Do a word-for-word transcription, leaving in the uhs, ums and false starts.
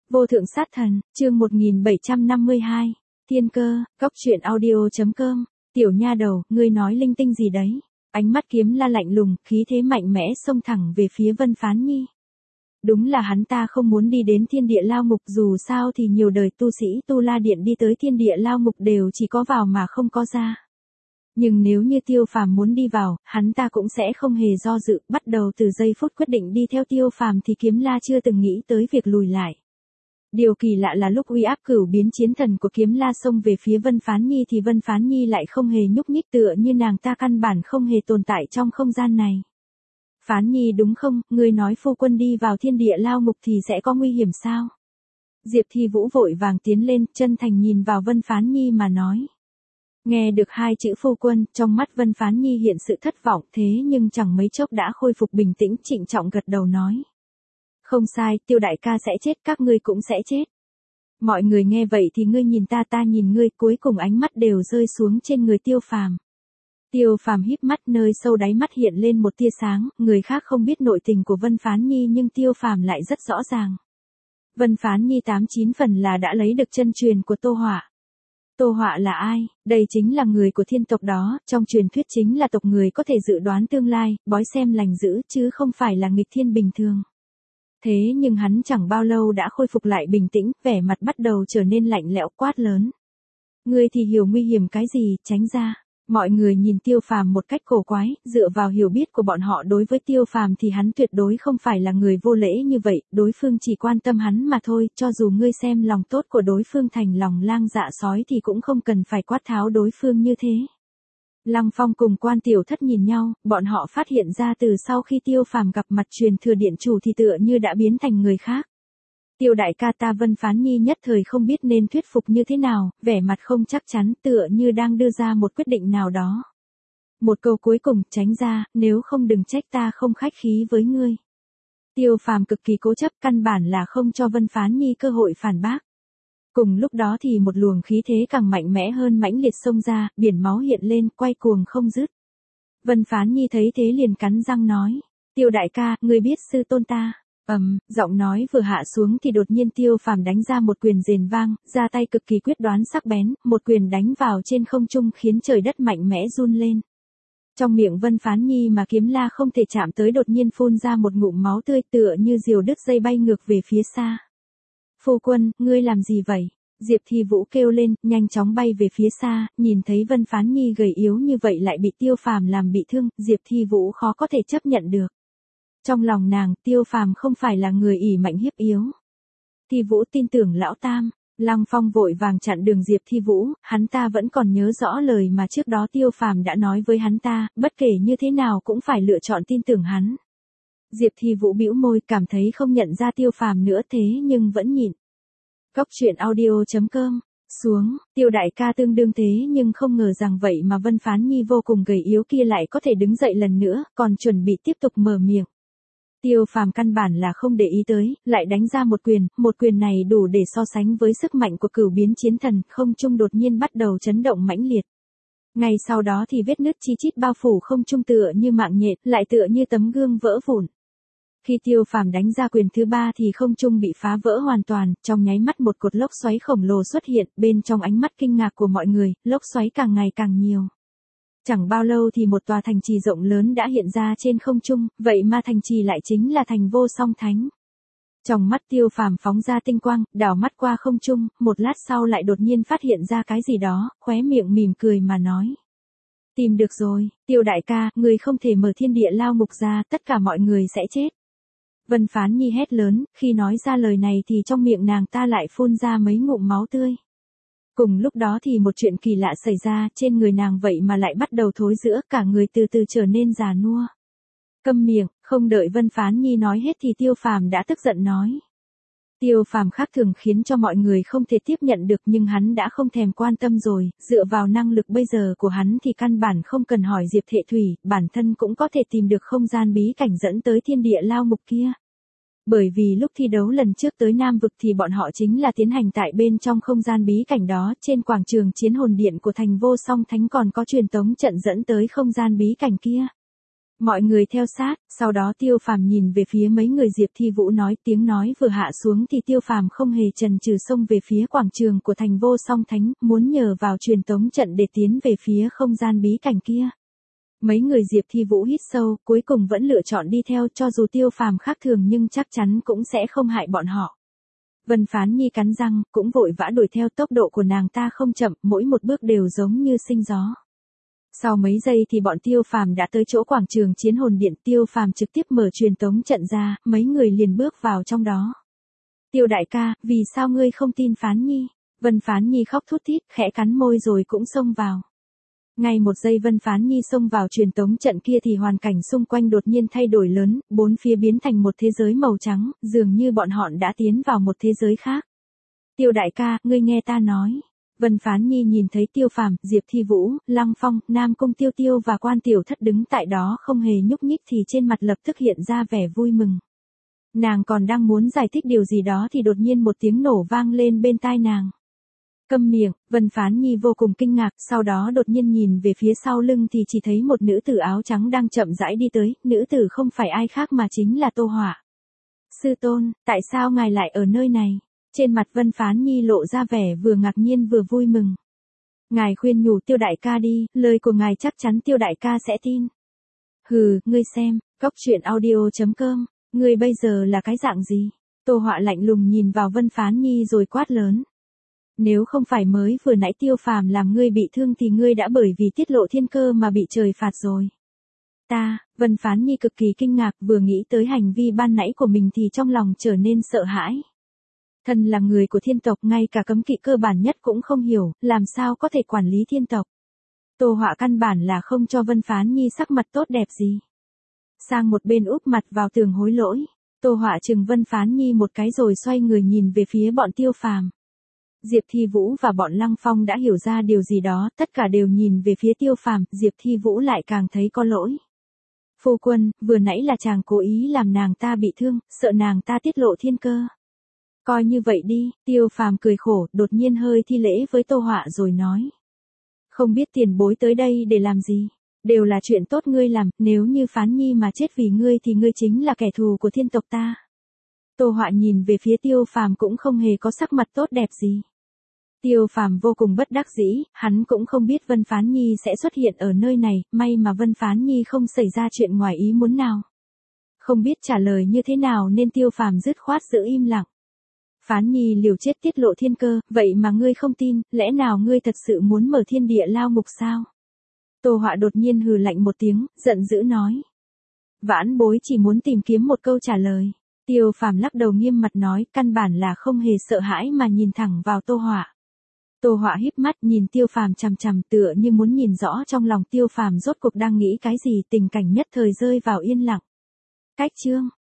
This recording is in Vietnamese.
Vô thượng sát thần, chương một nghìn bảy trăm năm mươi hai, Thiên cơ, góc truyện audio.com, tiểu nha đầu, ngươi nói linh tinh gì đấy? Ánh mắt Kiếm La lạnh lùng, khí thế mạnh mẽ xông thẳng về phía Vân Phán Nhi. Đúng là hắn ta không muốn đi đến thiên địa lao ngục, dù sao thì nhiều đời tu sĩ Tu La Điện đi tới thiên địa lao ngục đều chỉ có vào mà không có ra. Nhưng nếu như Tiêu Phàm muốn đi vào, hắn ta cũng sẽ không hề do dự, bắt đầu từ giây phút quyết định đi theo Tiêu Phàm thì Kiếm La chưa từng nghĩ tới việc lùi lại. Điều kỳ lạ là lúc uy áp cửu biến chiến thần của Kiếm La xông về phía Vân Phán Nhi thì Vân Phán Nhi lại không hề nhúc nhích, tựa như nàng ta căn bản không hề tồn tại trong không gian này. Phán Nhi đúng không, ngươi nói phu quân đi vào thiên địa lao ngục thì sẽ có nguy hiểm sao? Diệp Thi Vũ vội vàng tiến lên, chân thành nhìn vào Vân Phán Nhi mà nói. Nghe được hai chữ phu quân, trong mắt Vân Phán Nhi hiện sự thất vọng, thế nhưng chẳng mấy chốc đã khôi phục bình tĩnh, trịnh trọng gật đầu nói. Không sai, Tiêu đại ca sẽ chết, các ngươi cũng sẽ chết. Mọi người nghe vậy thì ngươi nhìn ta, ta nhìn ngươi, cuối cùng ánh mắt đều rơi xuống trên người Tiêu Phàm. Tiêu Phàm híp mắt, nơi sâu đáy mắt hiện lên một tia sáng, người khác không biết nội tình của Vân Phán Nhi nhưng Tiêu Phàm lại rất rõ ràng. Vân Phán Nhi tám chín phần là đã lấy được chân truyền của Tô Họa. Tô Họa là ai? Đây chính là người của thiên tộc đó, trong truyền thuyết chính là tộc người có thể dự đoán tương lai, bói xem lành dữ chứ không phải là nghịch thiên bình thường. Thế nhưng hắn chẳng bao lâu đã khôi phục lại bình tĩnh, vẻ mặt bắt đầu trở nên lạnh lẽo, quát lớn. Ngươi thì hiểu nguy hiểm cái gì, tránh ra. Mọi người nhìn Tiêu Phàm một cách cổ quái, dựa vào hiểu biết của bọn họ đối với Tiêu Phàm thì hắn tuyệt đối không phải là người vô lễ như vậy, đối phương chỉ quan tâm hắn mà thôi, cho dù ngươi xem lòng tốt của đối phương thành lòng lang dạ sói thì cũng không cần phải quát tháo đối phương như thế. Lăng Phong cùng Quan Tiểu Thất nhìn nhau, bọn họ phát hiện ra từ sau khi Tiêu Phàm gặp mặt truyền thừa điện chủ thì tựa như đã biến thành người khác. Tiêu đại ca, ta Vân Phán Nhi nhất thời không biết nên thuyết phục như thế nào, vẻ mặt không chắc chắn, tựa như đang đưa ra một quyết định nào đó. Một câu cuối cùng, tránh ra, nếu không đừng trách ta không khách khí với ngươi. Tiêu Phàm cực kỳ cố chấp, căn bản là không cho Vân Phán Nhi cơ hội phản bác. Cùng lúc đó thì một luồng khí thế càng mạnh mẽ hơn mãnh liệt xông ra, biển máu hiện lên, quay cuồng không dứt. Vân Phán Nhi thấy thế liền cắn răng nói, Tiêu đại ca, ngươi biết sư tôn ta. Ầm, um, giọng nói vừa hạ xuống thì đột nhiên Tiêu Phàm đánh ra một quyền rền vang, ra tay cực kỳ quyết đoán sắc bén, một quyền đánh vào trên không trung khiến trời đất mạnh mẽ run lên. Trong miệng Vân Phán Nhi mà Kiếm La không thể chạm tới đột nhiên phun ra một ngụm máu tươi, tựa như diều đứt dây bay ngược về phía xa. Phu quân, ngươi làm gì vậy? Diệp Thi Vũ kêu lên, nhanh chóng bay về phía xa, nhìn thấy Vân Phán Nhi gầy yếu như vậy lại bị Tiêu Phàm làm bị thương, Diệp Thi Vũ khó có thể chấp nhận được. Trong lòng nàng, Tiêu Phàm không phải là người ỷ mạnh hiếp yếu. Thi Vũ tin tưởng lão tam. Lăng Phong vội vàng chặn đường Diệp Thi Vũ, hắn ta vẫn còn nhớ rõ lời mà trước đó Tiêu Phàm đã nói với hắn ta, bất kể như thế nào cũng phải lựa chọn tin tưởng hắn. Diệp Thi Vũ bĩu môi, cảm thấy không nhận ra Tiêu Phàm nữa thế nhưng vẫn nhịn. Góc truyện audio.com, xuống, Tiêu đại ca tương đương thế nhưng không ngờ rằng vậy mà Vân Phán Nhi vô cùng gầy yếu kia lại có thể đứng dậy lần nữa, còn chuẩn bị tiếp tục mở miệng. Tiêu Phàm căn bản là không để ý tới, lại đánh ra một quyền, một quyền này đủ để so sánh với sức mạnh của cửu biến chiến thần, không trung đột nhiên bắt đầu chấn động mãnh liệt. Ngay sau đó thì vết nứt chi chít bao phủ không trung tựa như mạng nhện, lại tựa như tấm gương vỡ vụn. Khi Tiêu Phàm đánh ra quyền thứ ba thì không trung bị phá vỡ hoàn toàn, trong nháy mắt một cột lốc xoáy khổng lồ xuất hiện, bên trong ánh mắt kinh ngạc của mọi người, lốc xoáy càng ngày càng nhiều. Chẳng bao lâu thì một tòa thành trì rộng lớn đã hiện ra trên không trung, vậy mà thành trì lại chính là thành Vô Song Thánh. Trong mắt Tiêu Phàm phóng ra tinh quang, đảo mắt qua không trung, một lát sau lại đột nhiên phát hiện ra cái gì đó, khóe miệng mỉm cười mà nói. Tìm được rồi, Tiêu đại ca, người không thể mở thiên địa lao ngục ra, tất cả mọi người sẽ chết. Vân Phán Nhi hét lớn, khi nói ra lời này thì trong miệng nàng ta lại phun ra mấy ngụm máu tươi. Cùng lúc đó thì một chuyện kỳ lạ xảy ra, trên người nàng vậy mà lại bắt đầu thối rữa, cả người từ từ trở nên già nua. Câm miệng, không đợi Vân Phán Nhi nói hết thì Tiêu Phàm đã tức giận nói. Tiêu Phàm khác thường khiến cho mọi người không thể tiếp nhận được nhưng hắn đã không thèm quan tâm rồi, dựa vào năng lực bây giờ của hắn thì căn bản không cần hỏi Diệp Thệ Thủy, bản thân cũng có thể tìm được không gian bí cảnh dẫn tới thiên địa lao ngục kia. Bởi vì lúc thi đấu lần trước tới Nam Vực thì bọn họ chính là tiến hành tại bên trong không gian bí cảnh đó, trên quảng trường chiến hồn điện của thành Vô Song Thánh còn có truyền tống trận dẫn tới không gian bí cảnh kia. Mọi người theo sát, sau đó Tiêu Phàm nhìn về phía mấy người Diệp Thi Vũ nói, tiếng nói vừa hạ xuống thì Tiêu Phàm không hề chần chừ xông về phía quảng trường của thành Vô Song Thánh, muốn nhờ vào truyền tống trận để tiến về phía không gian bí cảnh kia. Mấy người Diệp Thi Vũ hít sâu, cuối cùng vẫn lựa chọn đi theo, cho dù Tiêu Phàm khác thường nhưng chắc chắn cũng sẽ không hại bọn họ. Vân Phán Nhi cắn răng, cũng vội vã đuổi theo, tốc độ của nàng ta không chậm, mỗi một bước đều giống như sinh gió. Sau mấy giây thì bọn Tiêu Phàm đã tới chỗ quảng trường chiến hồn điện, Tiêu Phàm trực tiếp mở truyền tống trận ra, mấy người liền bước vào trong đó. Tiêu đại ca, vì sao ngươi không tin Phán Nhi? Vân Phán Nhi khóc thút thít, khẽ cắn môi rồi cũng xông vào. Ngay một giây Vân Phán Nhi xông vào truyền tống trận kia thì hoàn cảnh xung quanh đột nhiên thay đổi lớn, bốn phía biến thành một thế giới màu trắng, dường như bọn họ đã tiến vào một thế giới khác. Tiêu đại ca, ngươi nghe ta nói. Vân Phán Nhi nhìn thấy Tiêu Phàm, Diệp Thi Vũ, Lăng Phong, Nam Cung Tiêu Tiêu và Quan Tiểu Thất đứng tại đó không hề nhúc nhích thì trên mặt lập tức hiện ra vẻ vui mừng. Nàng còn đang muốn giải thích điều gì đó thì đột nhiên một tiếng nổ vang lên bên tai nàng. Câm miệng, Vân Phán Nhi vô cùng kinh ngạc, sau đó đột nhiên nhìn về phía sau lưng thì chỉ thấy một nữ tử áo trắng đang chậm rãi đi tới, nữ tử không phải ai khác mà chính là Tô Họa. Sư tôn, tại sao ngài lại ở nơi này? Trên mặt Vân Phán Nhi lộ ra vẻ vừa ngạc nhiên vừa vui mừng. Ngài khuyên nhủ Tiêu đại ca đi, lời của ngài chắc chắn Tiêu đại ca sẽ tin. Hừ, ngươi xem, cốc truyện audio chấm com, ngươi bây giờ là cái dạng gì? Tô Họa lạnh lùng nhìn vào Vân Phán Nhi rồi quát lớn. Nếu không phải mới vừa nãy Tiêu Phàm làm ngươi bị thương thì ngươi đã bởi vì tiết lộ thiên cơ mà bị trời phạt rồi. Ta, Vân Phán Nhi cực kỳ kinh ngạc, vừa nghĩ tới hành vi ban nãy của mình thì trong lòng trở nên sợ hãi. Thân là người của thiên tộc, ngay cả cấm kỵ cơ bản nhất cũng không hiểu, làm sao có thể quản lý thiên tộc. Tô Họa căn bản là không cho Vân Phán Nhi sắc mặt tốt đẹp gì. Sang một bên úp mặt vào tường hối lỗi, Tô Họa trừng Vân Phán Nhi một cái rồi xoay người nhìn về phía bọn Tiêu Phàm. Diệp Thi Vũ và bọn Lăng Phong đã hiểu ra điều gì đó, tất cả đều nhìn về phía Tiêu Phàm, Diệp Thi Vũ lại càng thấy có lỗi. Phu quân, vừa nãy là chàng cố ý làm nàng ta bị thương, sợ nàng ta tiết lộ thiên cơ. Coi như vậy đi, Tiêu Phàm cười khổ, đột nhiên hơi thi lễ với Tô Họa rồi nói. Không biết tiền bối tới đây để làm gì, đều là chuyện tốt ngươi làm, nếu như Phán Nhi mà chết vì ngươi thì ngươi chính là kẻ thù của thiên tộc ta. Tô Họa nhìn về phía Tiêu Phàm cũng không hề có sắc mặt tốt đẹp gì. Tiêu Phàm vô cùng bất đắc dĩ, hắn cũng không biết Vân Phán Nhi sẽ xuất hiện ở nơi này, may mà Vân Phán Nhi không xảy ra chuyện ngoài ý muốn nào. Không biết trả lời như thế nào nên Tiêu Phàm dứt khoát giữ im lặng. Phán Nhi liều chết tiết lộ thiên cơ, vậy mà ngươi không tin, lẽ nào ngươi thật sự muốn mở thiên địa lao ngục sao? Tô Họa đột nhiên hừ lạnh một tiếng, giận dữ nói. Vãn bối chỉ muốn tìm kiếm một câu trả lời. Tiêu Phàm lắc đầu nghiêm mặt nói, căn bản là không hề sợ hãi mà nhìn thẳng vào Tô Họa. Tô Họa híp mắt nhìn Tiêu Phàm chằm chằm tựa như muốn nhìn rõ trong lòng Tiêu Phàm rốt cuộc đang nghĩ cái gì, tình cảnh nhất thời rơi vào yên lặng. Cách chương